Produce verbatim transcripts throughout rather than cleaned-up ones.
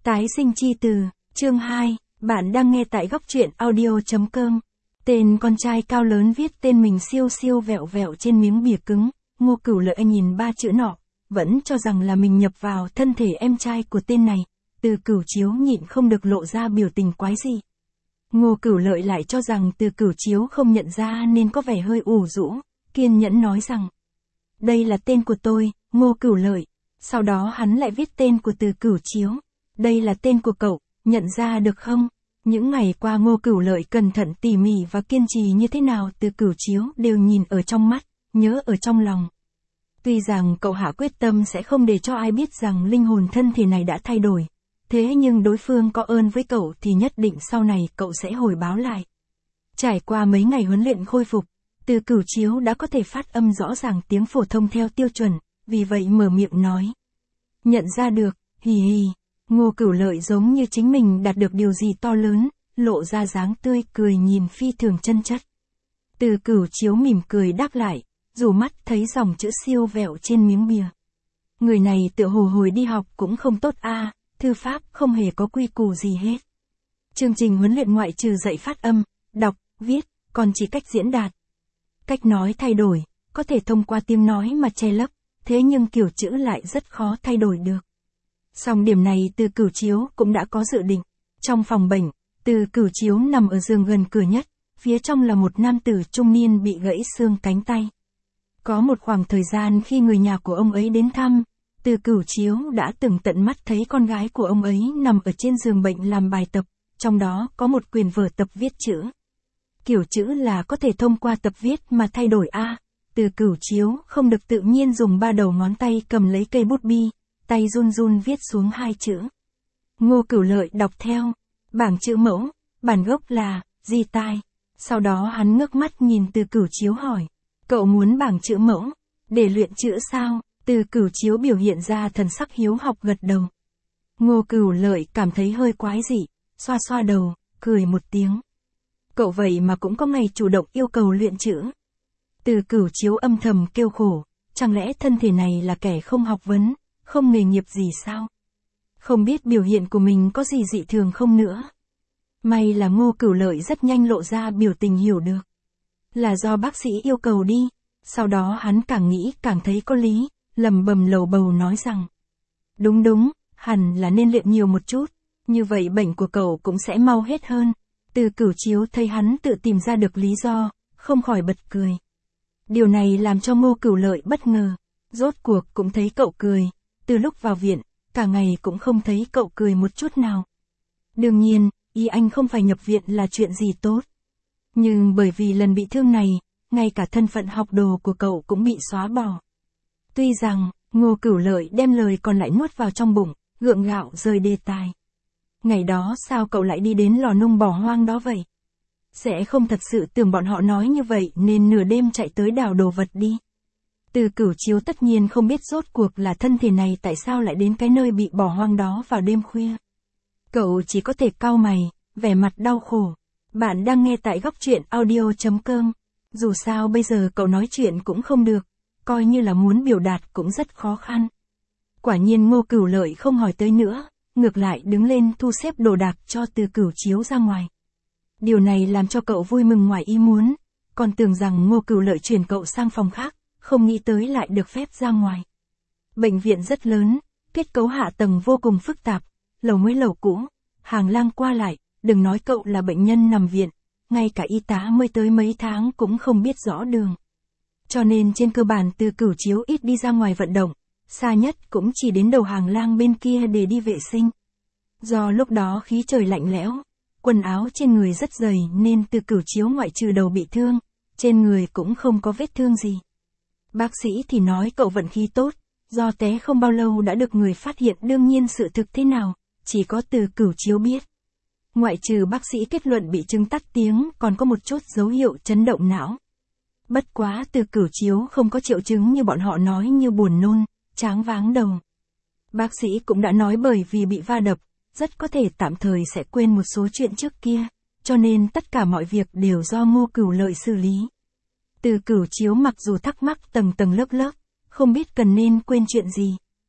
Tái sinh chi từ, chương hai, bạn đang nghe tại góc truyện audio chấm com. Tên con trai cao lớn viết tên mình siêu siêu vẹo vẹo trên miếng bìa cứng, Ngô Cửu Lợi nhìn ba chữ nọ, vẫn cho rằng là mình nhập vào thân thể em trai của tên này. Từ Cửu Chiếu nhịn không được lộ ra biểu tình quái dị. Ngô Cửu Lợi lại cho rằng Từ Cửu Chiếu không nhận ra nên có vẻ hơi ủ rũ, kiên nhẫn nói rằng: đây là tên của tôi, Ngô Cửu Lợi. Sau đó hắn lại viết tên của Từ Cửu Chiếu. Đây là tên của cậu, nhận ra được không? Những ngày qua Ngô Cửu Lợi cẩn thận tỉ mỉ và kiên trì như thế nào Từ Cửu Chiếu đều nhìn ở trong mắt, nhớ ở trong lòng. Tuy rằng cậu hạ quyết tâm sẽ không để cho ai biết rằng linh hồn thân thể này đã thay đổi. Thế nhưng đối phương có ơn với cậu thì nhất định sau này cậu sẽ hồi báo lại. Trải qua mấy ngày huấn luyện khôi phục, Từ Cửu Chiếu đã có thể phát âm rõ ràng tiếng phổ thông theo tiêu chuẩn, vì vậy mở miệng nói: nhận ra được, hì hì. Ngô Cửu Lợi giống như chính mình đạt được điều gì to lớn, lộ ra dáng tươi cười nhìn phi thường chân chất. Từ Cửu Chiếu mỉm cười đáp lại, dù mắt thấy dòng chữ siêu vẹo trên miếng bìa. Người này tựa hồ hồi đi học cũng không tốt a, à, thư pháp không hề có quy củ gì hết. Chương trình huấn luyện ngoại trừ dạy phát âm, đọc, viết, còn chỉ cách diễn đạt. Cách nói thay đổi, có thể thông qua tiếng nói mà che lấp, thế nhưng kiểu chữ lại rất khó thay đổi được. Song điểm này Từ Cửu Chiếu cũng đã có dự định. Trong phòng bệnh, Từ Cửu Chiếu nằm ở giường gần cửa nhất, phía trong là một nam tử trung niên bị gãy xương cánh tay. Có một khoảng thời gian khi người nhà của ông ấy đến thăm, Từ Cửu Chiếu đã từng tận mắt thấy con gái của ông ấy nằm ở trên giường bệnh làm bài tập, trong đó có một quyển vở tập viết chữ. Kiểu chữ là có thể thông qua tập viết mà thay đổi a. À, Từ Cửu Chiếu không được tự nhiên dùng ba đầu ngón tay cầm lấy cây bút bi, tay run run viết xuống hai chữ. Ngô Cửu Lợi đọc theo, bảng chữ mẫu, bản gốc là di tai. Sau đó hắn ngước mắt nhìn Từ Cửu Chiếu hỏi: cậu muốn bảng chữ mẫu để luyện chữ sao? Từ Cửu Chiếu biểu hiện ra thần sắc hiếu học gật đầu. Ngô Cửu Lợi cảm thấy hơi quái dị, xoa xoa đầu, cười một tiếng. Cậu vậy mà cũng có ngày chủ động yêu cầu luyện chữ. Từ Cửu Chiếu âm thầm kêu khổ, chẳng lẽ thân thể này là kẻ không học vấn, không nghề nghiệp gì sao? Không biết biểu hiện của mình có gì dị thường không nữa. May là Ngô Cửu Lợi rất nhanh lộ ra biểu tình hiểu được. Là do bác sĩ yêu cầu đi. Sau đó hắn càng nghĩ càng thấy có lý, lầm bầm lầu bầu nói rằng: đúng đúng, hẳn là nên luyện nhiều một chút, như vậy bệnh của cậu cũng sẽ mau hết hơn. Từ Cửu Chiếu thấy hắn tự tìm ra được lý do, không khỏi bật cười. Điều này làm cho Ngô Cửu Lợi bất ngờ, rốt cuộc cũng thấy cậu cười. Từ lúc vào viện, cả ngày cũng không thấy cậu cười một chút nào. Đương nhiên, ý anh không phải nhập viện là chuyện gì tốt. Nhưng bởi vì lần bị thương này, ngay cả thân phận học đồ của cậu cũng bị xóa bỏ. Tuy rằng, Ngô Cửu Lợi đem lời còn lại nuốt vào trong bụng, gượng gạo rời đề tài. Ngày đó sao cậu lại đi đến lò nung bỏ hoang đó vậy? Sẽ không thật sự tưởng bọn họ nói như vậy nên nửa đêm chạy tới đào đồ vật đi. Từ Cửu Chiếu tất nhiên không biết rốt cuộc là thân thể này tại sao lại đến cái nơi bị bỏ hoang đó vào đêm khuya. Cậu chỉ có thể cau mày, vẻ mặt đau khổ. Bạn đang nghe tại góc truyện audio chấm com. Dù sao bây giờ cậu nói chuyện cũng không được, coi như là muốn biểu đạt cũng rất khó khăn. Quả nhiên Ngô Cửu Lợi không hỏi tới nữa, ngược lại đứng lên thu xếp đồ đạc cho Từ Cửu Chiếu ra ngoài. Điều này làm cho cậu vui mừng ngoài ý muốn, còn tưởng rằng Ngô Cửu Lợi chuyển cậu sang phòng khác, không nghĩ tới lại được phép ra ngoài. Bệnh viện rất lớn, kết cấu hạ tầng vô cùng phức tạp, lầu mới lầu cũ, hàng lang qua lại, đừng nói cậu là bệnh nhân nằm viện, ngay cả y tá mới tới mấy tháng cũng không biết rõ đường. Cho nên trên cơ bản Từ Cửu Chiếu ít đi ra ngoài vận động, xa nhất cũng chỉ đến đầu hàng lang bên kia để đi vệ sinh. Do lúc đó khí trời lạnh lẽo, quần áo trên người rất dày nên Từ Cửu Chiếu ngoại trừ đầu bị thương, trên người cũng không có vết thương gì. Bác sĩ thì nói cậu vận khí tốt, do té không bao lâu đã được người phát hiện, đương nhiên sự thực thế nào, chỉ có Từ Cửu Chiếu biết. Ngoại trừ bác sĩ kết luận bị chứng tắc tiếng, còn có một chút dấu hiệu chấn động não. Bất quá Từ Cửu Chiếu không có triệu chứng như bọn họ nói như buồn nôn, choáng váng đầu. Bác sĩ cũng đã nói bởi vì bị va đập, rất có thể tạm thời sẽ quên một số chuyện trước kia, cho nên tất cả mọi việc đều do Ngô Cửu Lợi xử lý. Từ Cửu Chiếu mặc dù thắc mắc tầng tầng lớp lớp, không biết cần nên quên chuyện gì,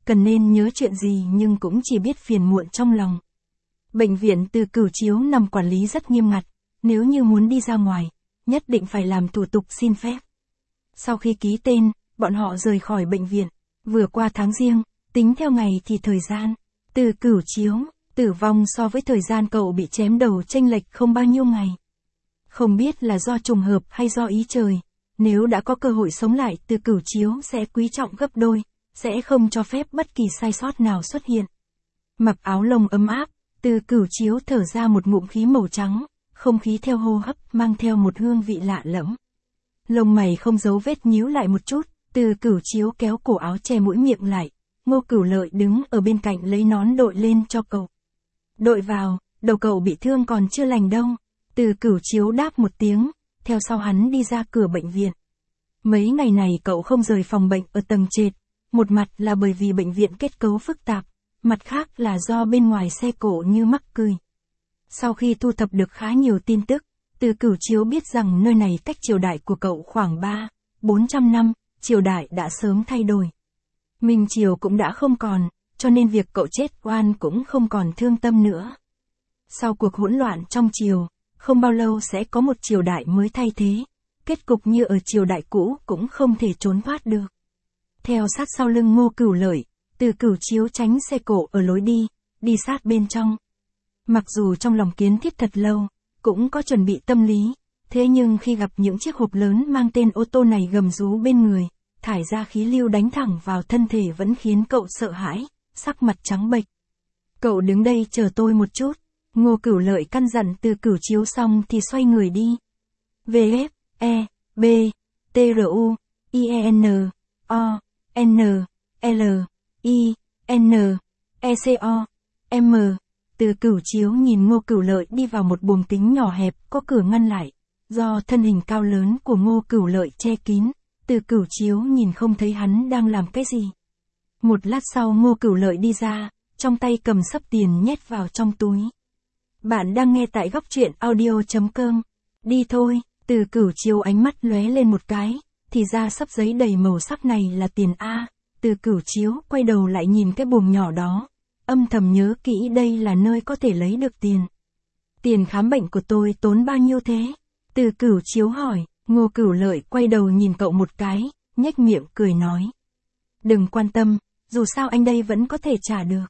cần nên nhớ chuyện gì nhưng cũng chỉ biết phiền muộn trong lòng. Bệnh viện Từ Cửu Chiếu nằm quản lý rất nghiêm ngặt, nếu như muốn đi ra ngoài, nhất định phải làm thủ tục xin phép. Sau khi ký tên, bọn họ rời khỏi bệnh viện, vừa qua tháng Giêng, tính theo ngày thì thời gian, Từ Cửu Chiếu, tử vong so với thời gian cậu bị chém đầu chênh lệch không bao nhiêu ngày. Không biết là do trùng hợp hay do ý trời, nếu đã có cơ hội sống lại Từ Cửu Chiếu sẽ quý trọng gấp đôi, sẽ không cho phép bất kỳ sai sót nào xuất hiện. Mặc áo lông ấm áp, Từ Cửu Chiếu thở ra một ngụm khí màu trắng, không khí theo hô hấp mang theo một hương vị lạ lẫm. Lông mày không giấu vết nhíu lại một chút, Từ Cửu Chiếu kéo cổ áo che mũi miệng lại, Ngô Cửu Lợi đứng ở bên cạnh lấy nón đội lên cho cậu. Đội vào, đầu cậu bị thương còn chưa lành đâu. Từ Cửu Chiếu đáp một tiếng, theo sau hắn đi ra cửa bệnh viện. Mấy ngày này cậu không rời phòng bệnh ở tầng trệt, một mặt là bởi vì bệnh viện kết cấu phức tạp, mặt khác là do bên ngoài xe cộ như mắc cười. Sau khi thu thập được khá nhiều tin tức, Từ Cửu Chiếu biết rằng nơi này cách triều đại của cậu khoảng ba, bốn trăm năm, triều đại đã sớm thay đổi. Minh triều cũng đã không còn, cho nên việc cậu chết oan cũng không còn thương tâm nữa. Sau cuộc hỗn loạn trong triều, không bao lâu sẽ có một triều đại mới thay thế, kết cục như ở triều đại cũ cũng không thể trốn thoát được. Theo sát sau lưng Ngô Cửu Lợi, Từ Cửu Chiếu tránh xe cộ ở lối đi, đi sát bên trong. Mặc dù trong lòng kiến thiết thật lâu, cũng có chuẩn bị tâm lý, thế nhưng khi gặp những chiếc hộp lớn mang tên ô tô này gầm rú bên người, thải ra khí lưu đánh thẳng vào thân thể vẫn khiến cậu sợ hãi, sắc mặt trắng bệch. Cậu đứng đây chờ tôi một chút. Ngô Cửu Lợi căn dặn Từ Cửu Chiếu xong thì xoay người đi. V F, E, B, T R U, I E N, O, N, L, I, N, E C O, M. Từ Cửu Chiếu nhìn Ngô Cửu Lợi đi vào một buồng kính nhỏ hẹp có cửa ngăn lại. Do thân hình cao lớn của Ngô Cửu Lợi che kín, Từ Cửu Chiếu nhìn không thấy hắn đang làm cái gì. Một lát sau Ngô Cửu Lợi đi ra, trong tay cầm xấp tiền nhét vào trong túi. Bạn đang nghe tại góc truyện audio chấm com. Đi thôi, Từ Cửu Chiếu ánh mắt lóe lên một cái, thì ra xấp giấy đầy màu sắc này là tiền A. Từ Cửu Chiếu quay đầu lại nhìn cái buồng nhỏ đó, âm thầm nhớ kỹ đây là nơi có thể lấy được tiền. Tiền khám bệnh của tôi tốn bao nhiêu thế? Từ Cửu Chiếu hỏi. Ngô Cửu Lợi quay đầu nhìn cậu một cái, nhếch miệng cười nói. Đừng quan tâm, dù sao anh đây vẫn có thể trả được.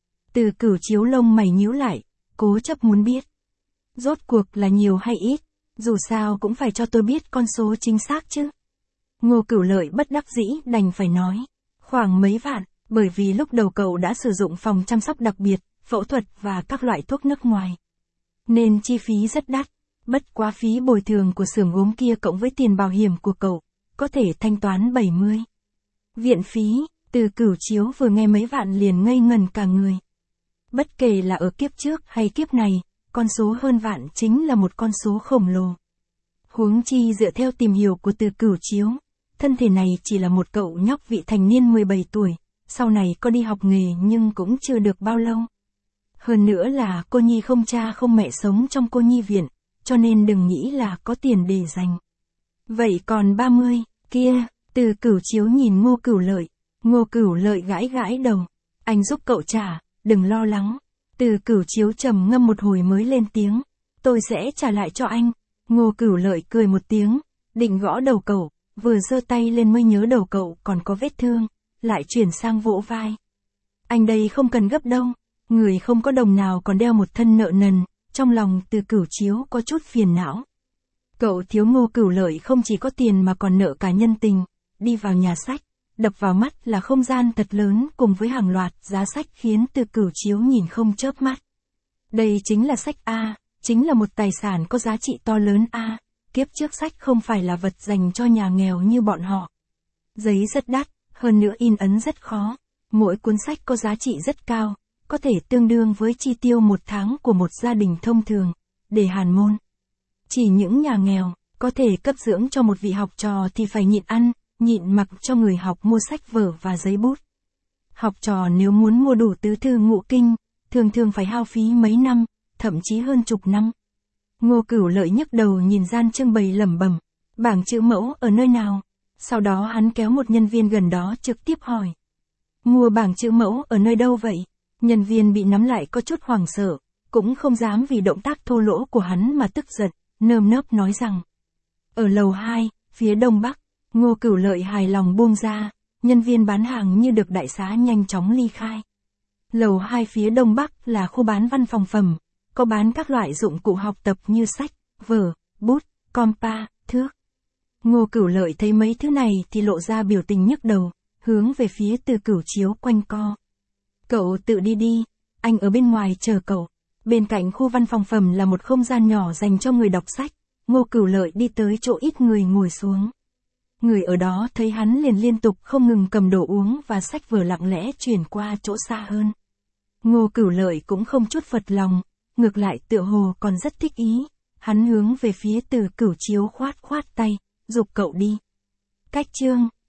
Từ Cửu Chiếu lông mày nhíu lại, cố chấp muốn biết. Rốt cuộc là nhiều hay ít, dù sao cũng phải cho tôi biết con số chính xác chứ. Ngô Cửu Lợi bất đắc dĩ đành phải nói. Khoảng mấy vạn, bởi vì lúc đầu cậu đã sử dụng phòng chăm sóc đặc biệt, phẫu thuật và các loại thuốc nước ngoài. Nên chi phí rất đắt, bất quá phí bồi thường của xưởng gốm kia cộng với tiền bảo hiểm của cậu, có thể thanh toán bảy mươi. Viện phí, Từ Cửu Chiếu vừa nghe mấy vạn liền ngây ngần cả người. Bất kể là ở kiếp trước hay kiếp này, con số hơn vạn chính là một con số khổng lồ. Huống chi dựa theo tìm hiểu của Từ Cửu Chiếu, thân thể này chỉ là một cậu nhóc vị thành niên mười bảy tuổi, sau này có đi học nghề nhưng cũng chưa được bao lâu. Hơn nữa là cô nhi không cha không mẹ sống trong cô nhi viện, cho nên đừng nghĩ là có tiền để dành. Vậy còn ba mươi, kia, Từ Cửu Chiếu nhìn Ngô Cửu Lợi. Ngô Cửu Lợi gãi gãi đầu. Anh giúp cậu trả, đừng lo lắng. Từ Cửu Chiếu trầm ngâm một hồi mới lên tiếng. Tôi sẽ trả lại cho anh. Ngô Cửu Lợi cười một tiếng, định gõ đầu cậu, vừa giơ tay lên mới nhớ đầu cậu còn có vết thương, lại chuyển sang vỗ vai. Anh đây không cần gấp đâu, người không có đồng nào còn đeo một thân nợ nần. Trong lòng Từ Cửu Chiếu có chút phiền não. Cậu thiếu Ngô Cửu Lợi không chỉ có tiền mà còn nợ cả nhân tình. Đi vào nhà sách, đập vào mắt là không gian thật lớn cùng với hàng loạt giá sách khiến Từ Cửu Chiếu nhìn không chớp mắt. Đây chính là sách A, chính là một tài sản có giá trị to lớn A. Kiếp trước sách không phải là vật dành cho nhà nghèo như bọn họ. Giấy rất đắt, hơn nữa in ấn rất khó. Mỗi cuốn sách có giá trị rất cao, có thể tương đương với chi tiêu một tháng của một gia đình thông thường, để hàn môn. Chỉ những nhà nghèo, có thể cấp dưỡng cho một vị học trò thì phải nhịn ăn, nhịn mặc cho người học mua sách vở và giấy bút. Học trò nếu muốn mua đủ tứ thư ngũ kinh, thường thường phải hao phí mấy năm, thậm chí hơn chục năm. Ngô Cửu Lợi nhức đầu nhìn gian trưng bày lẩm bẩm, bảng chữ mẫu ở nơi nào? Sau đó hắn kéo một nhân viên gần đó trực tiếp hỏi. Mua bảng chữ mẫu ở nơi đâu vậy? Nhân viên bị nắm lại có chút hoảng sợ, cũng không dám vì động tác thô lỗ của hắn mà tức giận, nơm nớp nói rằng. Ở lầu hai, phía đông bắc, Ngô Cửu Lợi hài lòng buông ra, nhân viên bán hàng như được đại xá nhanh chóng ly khai. Lầu hai phía đông bắc là khu bán văn phòng phẩm, có bán các loại dụng cụ học tập như sách, vở, bút, compa, thước. Ngô Cửu Lợi thấy mấy thứ này thì lộ ra biểu tình nhức đầu, hướng về phía Từ Cửu Chiếu quanh co. Cậu tự đi đi, anh ở bên ngoài chờ cậu. Bên cạnh khu văn phòng phẩm là một không gian nhỏ dành cho người đọc sách, Ngô Cửu Lợi đi tới chỗ ít người ngồi xuống. Người ở đó thấy hắn liền liên tục không ngừng cầm đồ uống và sách vở lặng lẽ chuyển qua chỗ xa hơn. Ngô Cửu Lợi cũng không chút phật lòng, ngược lại tựa hồ còn rất thích ý, hắn hướng về phía Từ Cửu Chiếu khoát khoát tay, giục cậu đi. Cách chương